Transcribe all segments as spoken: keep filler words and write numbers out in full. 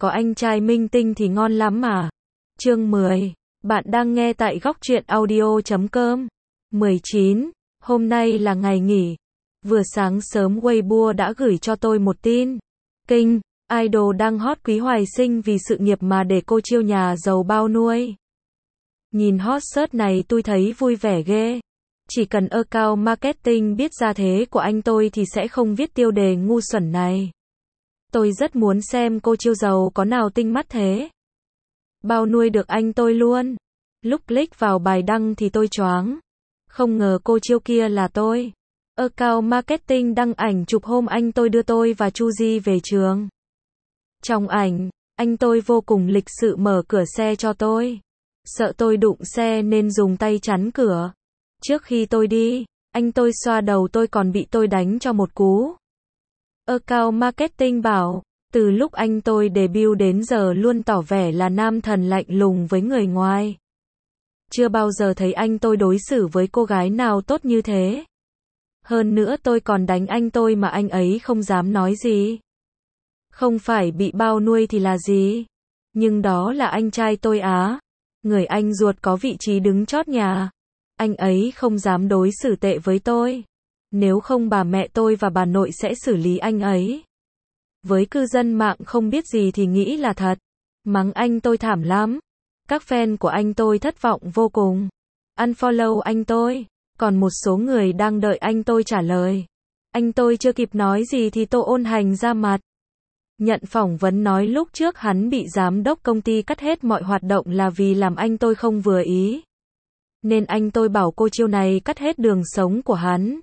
có anh trai minh tinh thì ngon lắm mà. Chương mười. Bạn đang nghe tại góc truyện audio chấm com. mười chín. Hôm nay là ngày nghỉ. Vừa sáng sớm Weibo đã gửi cho tôi một tin. Kinh, idol đang hot Quý Hoài Sinh vì sự nghiệp mà để cô chiêu nhà giàu bao nuôi. Nhìn hot search này tôi thấy vui vẻ ghê. Chỉ cần account marketing biết ra thế của anh tôi thì sẽ không viết tiêu đề ngu xuẩn này. Tôi rất muốn xem cô chiêu giàu có nào tinh mắt thế. Bao nuôi được anh tôi luôn. Lúc click vào bài đăng thì tôi choáng. Không ngờ cô chiêu kia là tôi. Account marketing đăng ảnh chụp hôm anh tôi đưa tôi và Chu Di về trường. Trong ảnh, anh tôi vô cùng lịch sự mở cửa xe cho tôi. Sợ tôi đụng xe nên dùng tay chắn cửa. Trước khi tôi đi, anh tôi xoa đầu tôi còn bị tôi đánh cho một cú. Account marketing bảo, từ lúc anh tôi debut đến giờ luôn tỏ vẻ là nam thần lạnh lùng với người ngoài. Chưa bao giờ thấy anh tôi đối xử với cô gái nào tốt như thế. Hơn nữa tôi còn đánh anh tôi mà anh ấy không dám nói gì. Không phải bị bao nuôi thì là gì? Nhưng đó là anh trai tôi á. Người anh ruột có vị trí đứng chót nhà. Anh ấy không dám đối xử tệ với tôi. Nếu không bà mẹ tôi và bà nội sẽ xử lý anh ấy. Với cư dân mạng không biết gì thì nghĩ là thật. Mắng anh tôi thảm lắm. Các fan của anh tôi thất vọng vô cùng. Unfollow anh tôi. Còn một số người đang đợi anh tôi trả lời. Anh tôi chưa kịp nói gì thì Tô Ôn Hành ra mặt. Nhận phỏng vấn nói lúc trước hắn bị giám đốc công ty cắt hết mọi hoạt động là vì làm anh tôi không vừa ý. Nên anh tôi bảo cô chiêu này cắt hết đường sống của hắn.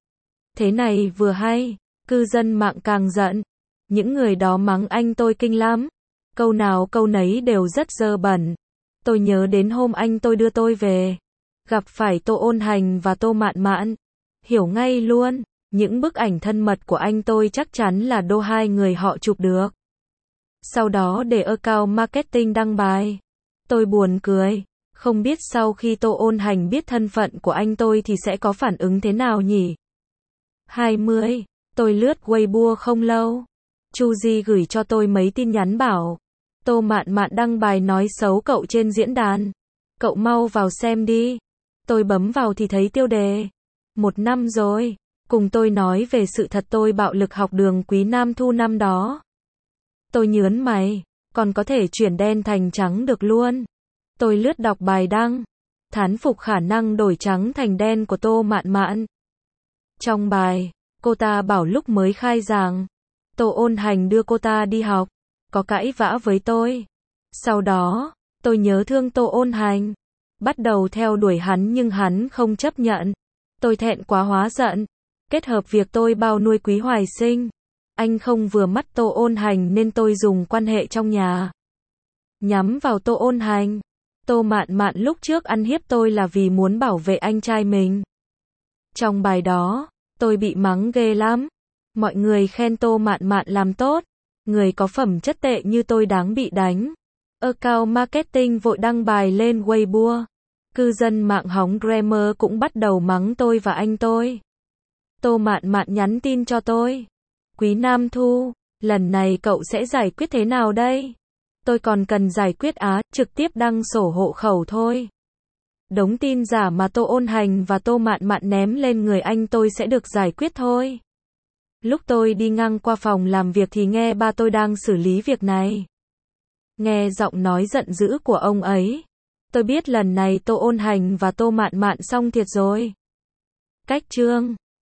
Thế này vừa hay, cư dân mạng càng giận. Những người đó mắng anh tôi kinh lắm. Câu nào câu nấy đều rất dơ bẩn. Tôi nhớ đến hôm anh tôi đưa tôi về. Gặp phải Tô Ôn Hành và Tô Mạn Mạn. Hiểu ngay luôn, những bức ảnh thân mật của anh tôi chắc chắn là đô hai người họ chụp được. Sau đó để account marketing đăng bài. Tôi buồn cười. Không biết sau khi Tô Ôn Hành biết thân phận của anh tôi thì sẽ có phản ứng thế nào nhỉ? hai mươi. Tôi lướt Weibo không lâu. Chu Di gửi cho tôi mấy tin nhắn bảo. Tô Mạn Mạn đăng bài nói xấu cậu trên diễn đàn. Cậu mau vào xem đi. Tôi bấm vào thì thấy tiêu đề. Một năm rồi. Cùng tôi nói về sự thật tôi bạo lực học đường Quý Nam Thu năm đó. Tôi nhớn mày. Còn có thể chuyển đen thành trắng được luôn. Tôi lướt đọc bài đăng. Thán phục khả năng đổi trắng thành đen của Tô Mạn Mạn. Trong bài, cô ta bảo lúc mới khai giảng, Tô Ôn Hành đưa cô ta đi học, có cãi vã với tôi. Sau đó, tôi nhớ thương Tô Ôn Hành. Bắt đầu theo đuổi hắn nhưng hắn không chấp nhận. Tôi thẹn quá hóa giận. Kết hợp việc tôi bao nuôi Quý Hoài Sinh. Anh không vừa mắt Tô Ôn Hành nên tôi dùng quan hệ trong nhà. Nhắm vào Tô Ôn Hành. Tô Mạn Mạn lúc trước ăn hiếp tôi là vì muốn bảo vệ anh trai mình. Trong bài đó, tôi bị mắng ghê lắm. Mọi người khen Tô Mạn Mạn làm tốt. Người có phẩm chất tệ như tôi đáng bị đánh. Account marketing vội đăng bài lên Weibo. Cư dân mạng hóng grammar cũng bắt đầu mắng tôi và anh tôi. Tô Mạn Mạn nhắn tin cho tôi. Quý Nam Thu, lần này cậu sẽ giải quyết thế nào đây? Tôi còn cần giải quyết á, trực tiếp đăng sổ hộ khẩu thôi. Đống tin giả mà Tô Ôn Hành và Tô Mạn Mạn ném lên người anh tôi sẽ được giải quyết thôi. Lúc tôi đi ngang qua phòng làm việc thì nghe ba tôi đang xử lý việc này. Nghe giọng nói giận dữ của ông ấy. Tôi biết lần này Tô Ôn Hành và Tô Mạn Mạn xong thiệt rồi. Cách chương